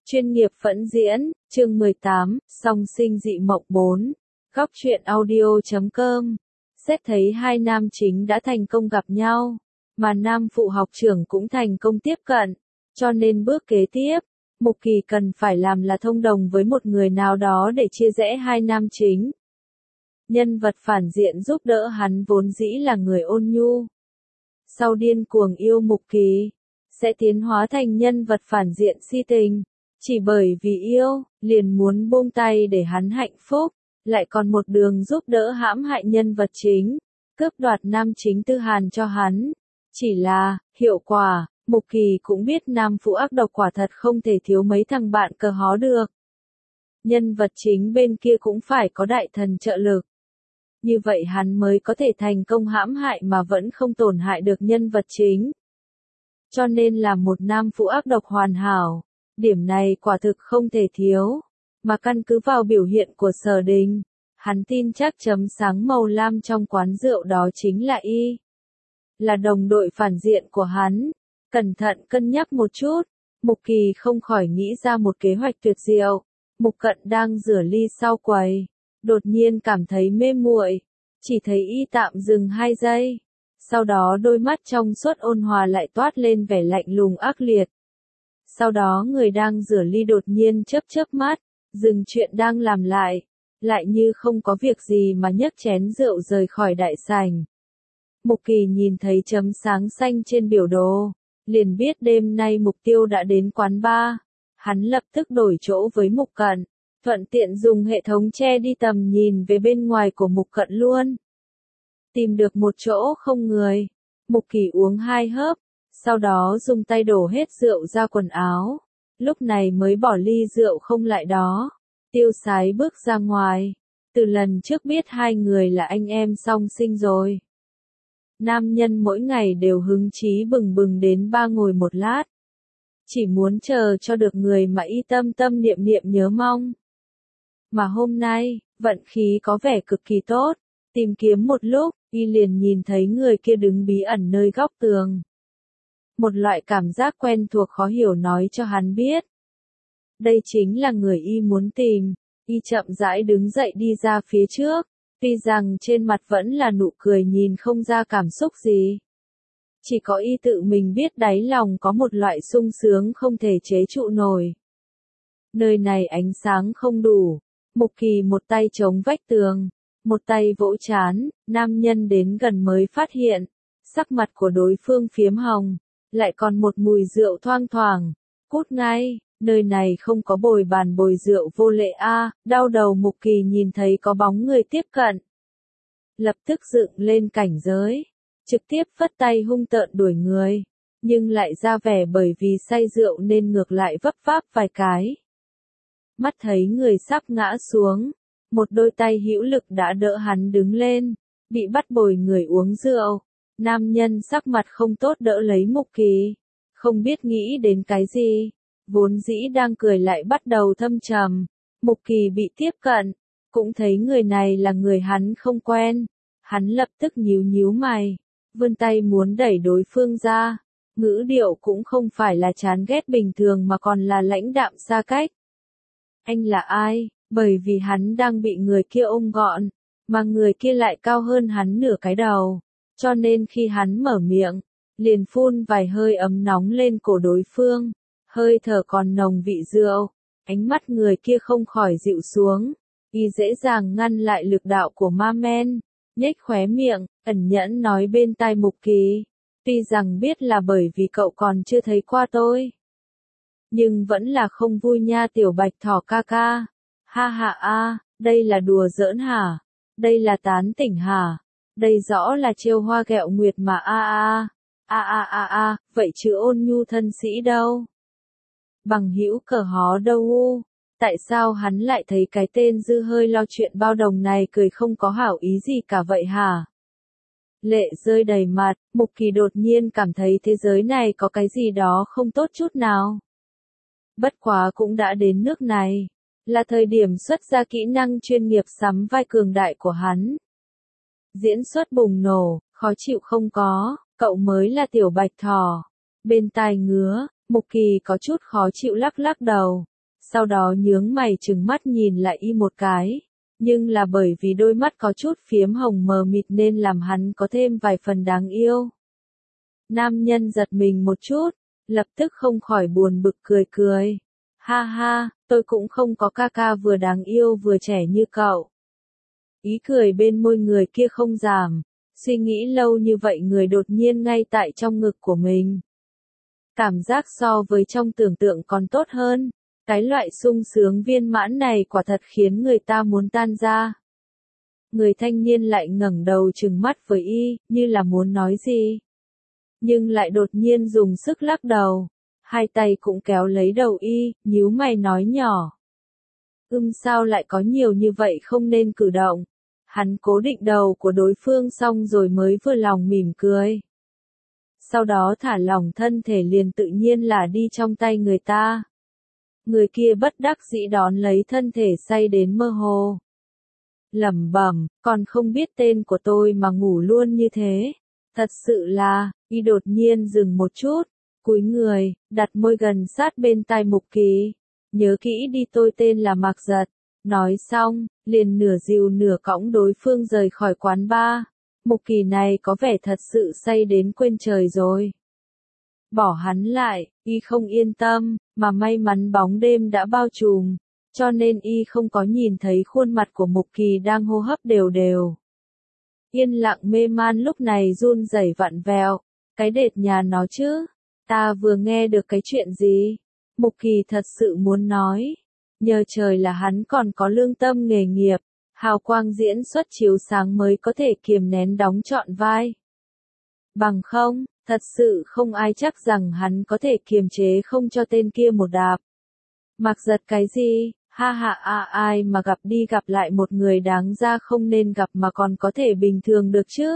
Chuyên nghiệp phẫn diễn, chương 18, song sinh dị mộng 4. Góc truyện audio.com. Xét thấy hai nam chính đã thành công gặp nhau, mà nam phụ học trưởng cũng thành công tiếp cận, cho nên bước kế tiếp, Mục Kỳ cần phải làm là thông đồng với một người nào đó để chia rẽ hai nam chính. Nhân vật phản diện giúp đỡ hắn vốn dĩ là người ôn nhu. Sau điên cuồng yêu Mục Kỳ, sẽ tiến hóa thành nhân vật phản diện si tình. Chỉ bởi vì yêu, liền muốn buông tay để hắn hạnh phúc, lại còn một đường giúp đỡ hãm hại nhân vật chính, cướp đoạt nam chính Tư Hàn cho hắn. Chỉ là, hiệu quả, Mục Kỳ cũng biết nam phụ ác độc quả thật không thể thiếu mấy thằng bạn cờ hó được. Nhân vật chính bên kia cũng phải có đại thần trợ lực. Như vậy hắn mới có thể thành công hãm hại mà vẫn không tổn hại được nhân vật chính. Cho nên là một nam phụ ác độc hoàn hảo. Điểm này quả thực không thể thiếu, mà căn cứ vào biểu hiện của Sở Đình, hắn tin chắc chấm sáng màu lam trong quán rượu đó chính là y. Là đồng đội phản diện của hắn. Cẩn thận cân nhắc một chút, Mục Kỳ không khỏi nghĩ ra một kế hoạch tuyệt diệu. Mục Cận đang rửa ly sau quầy, đột nhiên cảm thấy mê muội, chỉ thấy y tạm dừng 2 giây. Sau đó đôi mắt trong suốt ôn hòa lại toát lên vẻ lạnh lùng ác liệt. Sau đó người đang rửa ly đột nhiên chớp mắt, dừng chuyện đang làm lại như không có việc gì mà nhấc chén rượu rời khỏi đại sảnh. Mục Kỳ nhìn thấy chấm sáng xanh trên biểu đồ, liền biết đêm nay mục tiêu đã đến quán bar. Hắn lập tức đổi chỗ với Mục Cận, thuận tiện dùng hệ thống che đi tầm nhìn về bên ngoài của Mục Cận luôn. Tìm được một chỗ không người, Mục Kỳ uống 2 hớp. Sau đó dùng tay đổ hết rượu ra quần áo, lúc này mới bỏ ly rượu không lại đó, tiêu sái bước ra ngoài. Từ lần trước biết hai người là anh em song sinh rồi. Nam nhân mỗi ngày đều hứng chí bừng bừng đến bar ngồi một lát. Chỉ muốn chờ cho được người mà y tâm tâm niệm niệm nhớ mong. Mà hôm nay, vận khí có vẻ cực kỳ tốt, tìm kiếm một lúc, y liền nhìn thấy người kia đứng bí ẩn nơi góc tường. Một loại cảm giác quen thuộc khó hiểu nói cho hắn biết. Đây chính là người y muốn tìm. Y chậm rãi đứng dậy đi ra phía trước, tuy rằng trên mặt vẫn là nụ cười nhìn không ra cảm xúc gì. Chỉ có y tự mình biết đáy lòng có một loại sung sướng không thể chế trụ nổi. Nơi này ánh sáng không đủ, Mục Kỳ một tay chống vách tường, một tay vỗ trán, nam nhân đến gần mới phát hiện, sắc mặt của đối phương phiếm hồng. Lại còn một mùi rượu thoang thoảng. Cút ngay, nơi này không có bồi bàn bồi rượu vô lệ a. Đau đầu Mục Kỳ nhìn thấy có bóng người tiếp cận. Lập tức dựng lên cảnh giới, trực tiếp phất tay hung tợn đuổi người, nhưng lại ra vẻ bởi vì say rượu nên ngược lại vấp váp vài cái. Mắt thấy người sắp ngã xuống, một đôi tay hữu lực đã đỡ hắn đứng lên, bị bắt bồi người uống rượu. Nam nhân sắc mặt không tốt đỡ lấy Mục Kỳ, không biết nghĩ đến cái gì, vốn dĩ đang cười lại bắt đầu thâm trầm. Mục Kỳ bị tiếp cận, cũng thấy người này là người hắn không quen, hắn lập tức nhíu mày, vươn tay muốn đẩy đối phương ra, ngữ điệu cũng không phải là chán ghét bình thường mà còn là lãnh đạm xa cách. Anh là ai? Bởi vì hắn đang bị người kia ôm gọn, mà người kia lại cao hơn hắn nửa cái đầu. Cho nên khi hắn mở miệng, liền phun vài hơi ấm nóng lên cổ đối phương, hơi thở còn nồng vị rượu, ánh mắt người kia không khỏi dịu xuống, y dễ dàng ngăn lại lực đạo của ma men, nhếch khóe miệng, ẩn nhẫn nói bên tai Mục Kỳ, tuy rằng biết là bởi vì cậu còn chưa thấy qua tôi, nhưng vẫn là không vui nha tiểu bạch thỏ ca ca, ha ha a, đây là đùa giỡn hả, đây là tán tỉnh hả? Đây rõ là trêu hoa ghẹo nguyệt mà vậy chứ ôn nhu thân sĩ đâu? Bằng hữu cờ hó đâu u? Tại sao hắn lại thấy cái tên dư hơi lo chuyện bao đồng này cười không có hảo ý gì cả vậy hả? Lệ rơi đầy mặt, Mục Kỳ đột nhiên cảm thấy thế giới này có cái gì đó không tốt chút nào. Bất quá cũng đã đến nước này, là thời điểm xuất ra kỹ năng chuyên nghiệp sắm vai cường đại của hắn. Diễn xuất bùng nổ, khó chịu không có, cậu mới là tiểu bạch thỏ. Bên tai ngứa, Mục Kỳ có chút khó chịu lắc đầu. sau đó nhướng mày trừng mắt nhìn lại y một cái, nhưng là bởi vì đôi mắt có chút phiếm hồng mờ mịt nên làm hắn có thêm vài phần đáng yêu. Nam nhân giật mình một chút, lập tức không khỏi buồn bực cười cười. Ha ha, tôi cũng không có ca ca vừa đáng yêu vừa trẻ như cậu. Ý cười bên môi người kia không giảm, suy nghĩ lâu như vậy người đột nhiên ngay tại trong ngực của mình. Cảm giác so với trong tưởng tượng còn tốt hơn, cái loại sung sướng viên mãn này quả thật khiến người ta muốn tan ra. Người thanh niên lại ngẩng đầu trừng mắt với y, như là muốn nói gì. Nhưng lại đột nhiên dùng sức lắc đầu, hai tay cũng kéo lấy đầu y, nhíu mày nói nhỏ. Sao lại có nhiều như vậy không nên cử động. Hắn cố định đầu của đối phương xong rồi mới vừa lòng mỉm cười. Sau đó thả lỏng thân thể liền tự nhiên là đi trong tay người ta. Người kia bất đắc dĩ đón lấy thân thể say đến mơ hồ. Lẩm bẩm, còn không biết tên của tôi mà ngủ luôn như thế. Thật sự là, y đột nhiên dừng một chút, cúi người, đặt môi gần sát bên tai Mục Kỳ. Nhớ kỹ đi, tôi tên là Mạc Giật. Nói xong, liền nửa dìu nửa cõng đối phương rời khỏi quán bar. Mục Kỳ này có vẻ thật sự say đến quên trời rồi. Bỏ hắn lại, y không yên tâm, mà may mắn bóng đêm đã bao trùm, cho nên y không có nhìn thấy khuôn mặt của Mục Kỳ đang hô hấp đều đều. Yên lặng mê man lúc này run rẩy vặn vẹo, cái đệt nhà nó chứ, ta vừa nghe được cái chuyện gì? Mục Kỳ thật sự muốn nói, nhờ trời là hắn còn có lương tâm nghề nghiệp, hào quang diễn xuất chiếu sáng mới có thể kiềm nén đóng trọn vai. Bằng không, thật sự không ai chắc rằng hắn có thể kiềm chế không cho tên kia một đạp. Mặc Giật cái gì, ha ha ai mà gặp đi gặp lại một người đáng ra không nên gặp mà còn có thể bình thường được chứ?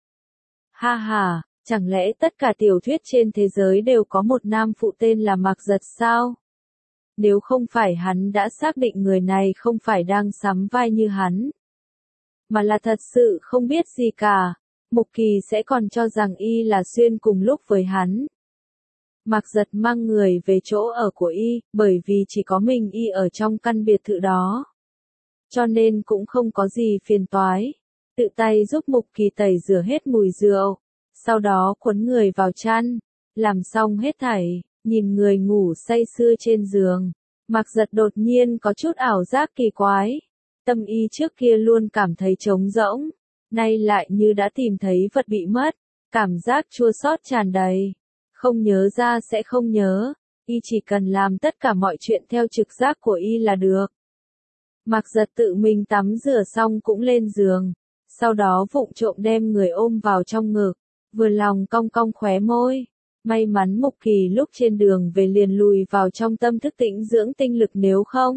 Ha ha, chẳng lẽ tất cả tiểu thuyết trên thế giới đều có một nam phụ tên là Mạc Giật sao? Nếu không phải hắn đã xác định người này không phải đang sắm vai như hắn, mà là thật sự không biết gì cả, Mục Kỳ sẽ còn cho rằng y là xuyên cùng lúc với hắn. Mạc Giật mang người về chỗ ở của y, bởi vì chỉ có mình y ở trong căn biệt thự đó. Cho nên cũng không có gì phiền toái. Tự tay giúp Mục Kỳ tẩy rửa hết mùi rượu, sau đó cuốn người vào chăn, làm xong hết thảy, nhìn người ngủ say sưa trên giường. Mạc Giật đột nhiên có chút ảo giác kỳ quái. Tâm y trước kia luôn cảm thấy trống rỗng, nay lại như đã tìm thấy vật bị mất, cảm giác chua xót tràn đầy. Không nhớ ra sẽ không nhớ, y chỉ cần làm tất cả mọi chuyện theo trực giác của y là được. Mạc Giật tự mình tắm rửa xong cũng lên giường, sau đó vụng trộm đem người ôm vào trong ngực, vừa lòng cong cong khóe môi. May mắn Mục Kỳ lúc trên đường về liền lùi vào trong tâm thức tĩnh dưỡng tinh lực, nếu không,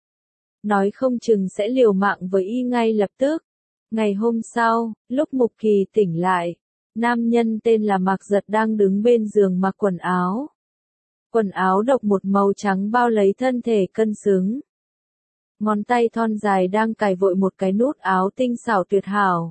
nói không chừng sẽ liều mạng với y ngay lập tức. Ngày hôm sau, lúc Mục Kỳ tỉnh lại, nam nhân tên là Mạc Giật đang đứng bên giường mặc quần áo. Quần áo độc một màu trắng bao lấy thân thể cân xứng. Ngón tay thon dài đang cài vội một cái nút áo tinh xảo tuyệt hảo.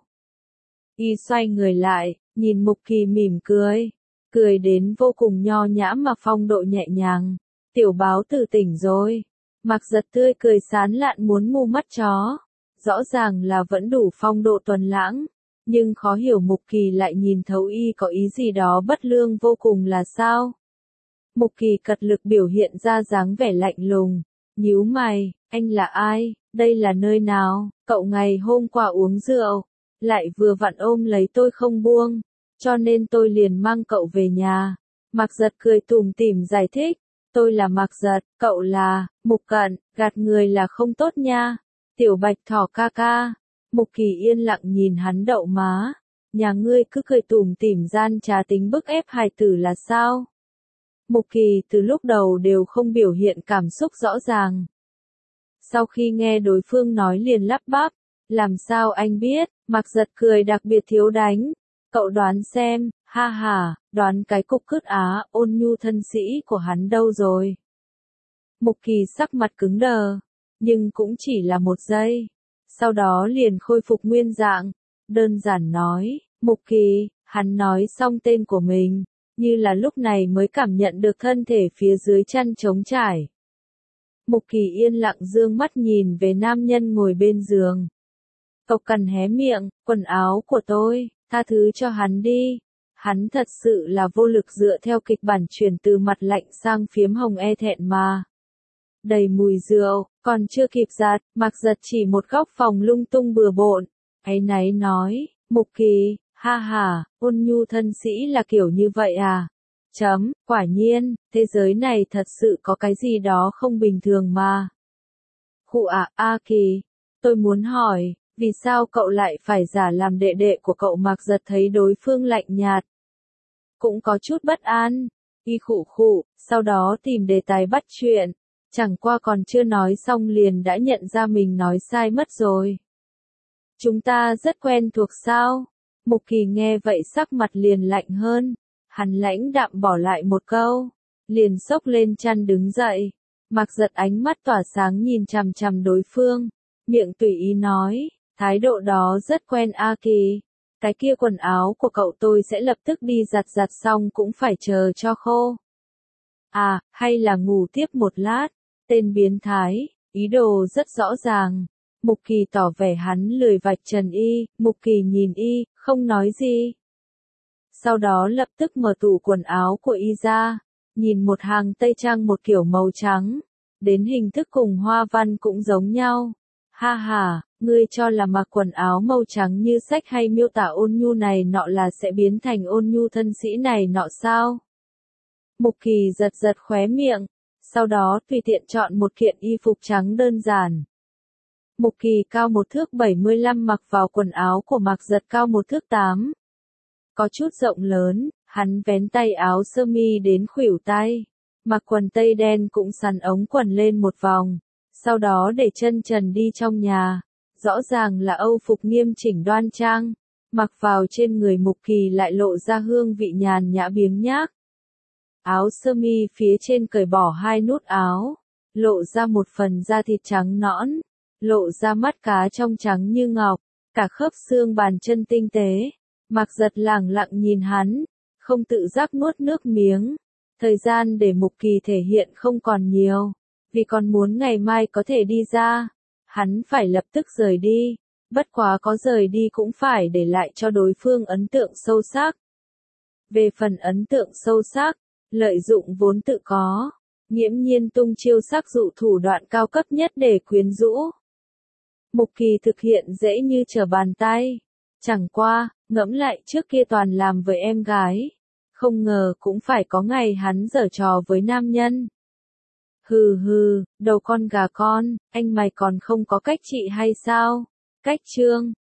Y xoay người lại, nhìn Mục Kỳ mỉm cười, cười đến vô cùng nho nhã mà phong độ nhẹ nhàng. Tiểu báo tử tỉnh rồi. Mạc Giật tươi cười sán lạn muốn mu mắt chó. Rõ ràng là vẫn đủ phong độ tuấn lãng, nhưng khó hiểu Mục Kỳ lại nhìn thấu y có ý gì đó bất lương vô cùng là sao? Mục Kỳ cật lực biểu hiện ra dáng vẻ lạnh lùng, nhíu mày, anh là ai, đây là nơi nào, cậu ngày hôm qua uống rượu, lại vừa vặn ôm lấy tôi không buông, cho nên tôi liền mang cậu về nhà. Mạc Giật cười tủm tỉm giải thích, tôi là Mạc Giật, cậu là, Mục Cận, gạt người là không tốt nha. Tiểu Bạch Thỏ ca ca. Mục Kỳ yên lặng nhìn hắn đậu má. Nhà ngươi cứ cười tủm tỉm gian trá tính bức ép hài tử là sao? Mục Kỳ từ lúc đầu đều không biểu hiện cảm xúc rõ ràng. Sau khi nghe đối phương nói liền lắp bắp. Làm sao anh biết? Mạc Giật cười đặc biệt thiếu đánh. Cậu đoán xem, ha ha, đoán cái cục cứt á, ôn nhu thân sĩ của hắn đâu rồi? Mục Kỳ sắc mặt cứng đờ. Nhưng cũng chỉ là một giây. Sau đó liền khôi phục nguyên dạng. Đơn giản nói, Mục Kỳ, hắn nói xong tên của mình, như là lúc này mới cảm nhận được thân thể phía dưới chăn trống trải. Mục Kỳ yên lặng dương mắt nhìn về nam nhân ngồi bên giường. Cậu cằn hé miệng, quần áo của tôi, tha thứ cho hắn đi. Hắn thật sự là vô lực dựa theo kịch bản chuyển từ mặt lạnh sang phiếm hồng e thẹn mà. Đầy mùi rượu, còn chưa kịp giặt, Mạc Giật chỉ một góc phòng lung tung bừa bộn. Áy náy nói, Mục Kỳ, ha ha, ôn nhu thân sĩ là kiểu như vậy à? Quả nhiên, thế giới này thật sự có cái gì đó không bình thường mà. Khụ ạ, A Kỳ, tôi muốn hỏi, vì sao cậu lại phải giả làm đệ đệ của cậu? Mạc Giật thấy đối phương lạnh nhạt, cũng có chút bất an, y khụ khụ, sau đó tìm đề tài bắt chuyện, chẳng qua còn chưa nói xong liền đã nhận ra mình nói sai mất rồi. Chúng ta rất quen thuộc sao? Mục Kỳ nghe vậy sắc mặt liền lạnh hơn, hắn lãnh đạm bỏ lại một câu, liền xốc lên chăn đứng dậy. Mạc Giật ánh mắt tỏa sáng nhìn chằm chằm đối phương, miệng tùy ý nói, thái độ đó rất quen A Kỳ. Cái kia quần áo của cậu tôi sẽ lập tức đi giặt xong cũng phải chờ cho khô. À, hay là ngủ tiếp một lát, tên biến thái, ý đồ rất rõ ràng. Mục Kỳ tỏ vẻ hắn lười vạch trần y, Mục Kỳ nhìn y, không nói gì. Sau đó lập tức mở tủ quần áo của y ra, nhìn một hàng tây trang một kiểu màu trắng, đến hình thức cùng hoa văn cũng giống nhau. Ha ha, ngươi cho là mặc quần áo màu trắng như sách hay miêu tả ôn nhu này nọ là sẽ biến thành ôn nhu thân sĩ này nọ sao? Mục Kỳ giật giật khóe miệng, sau đó tùy tiện chọn một kiện y phục trắng đơn giản. Mục Kỳ cao 1 thước 75 mặc vào quần áo của Mạc Giật cao 1 thước 8. Có chút rộng lớn, hắn vén tay áo sơ mi đến khuỷu tay, mặc quần tây đen cũng sắn ống quần lên một vòng, sau đó để chân trần đi trong nhà. Rõ ràng là âu phục nghiêm chỉnh đoan trang, mặc vào trên người Mục Kỳ lại lộ ra hương vị nhàn nhã biếng nhác. Áo sơ mi phía trên cởi bỏ 2 nút áo, lộ ra một phần da thịt trắng nõn, lộ ra mắt cá trong trắng như ngọc, cả khớp xương bàn chân tinh tế. Mạc Giật lẳng lặng nhìn hắn, không tự giác nuốt nước miếng. Thời gian để Mục Kỳ thể hiện không còn nhiều, vì còn muốn ngày mai có thể đi ra. Hắn phải lập tức rời đi, bất quá có rời đi cũng phải để lại cho đối phương ấn tượng sâu sắc. Về phần ấn tượng sâu sắc, lợi dụng vốn tự có, nghiễm nhiên tung chiêu sắc dụ thủ đoạn cao cấp nhất để quyến rũ. Mục Kỳ thực hiện dễ như trở bàn tay, chẳng qua, ngẫm lại trước kia toàn làm với em gái, không ngờ cũng phải có ngày hắn giở trò với nam nhân. Hừ hừ, đầu con gà con, anh mày còn không có cách trị hay sao? Cách chương